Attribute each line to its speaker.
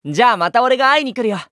Speaker 1: じゃあまた俺が会いに来るよ。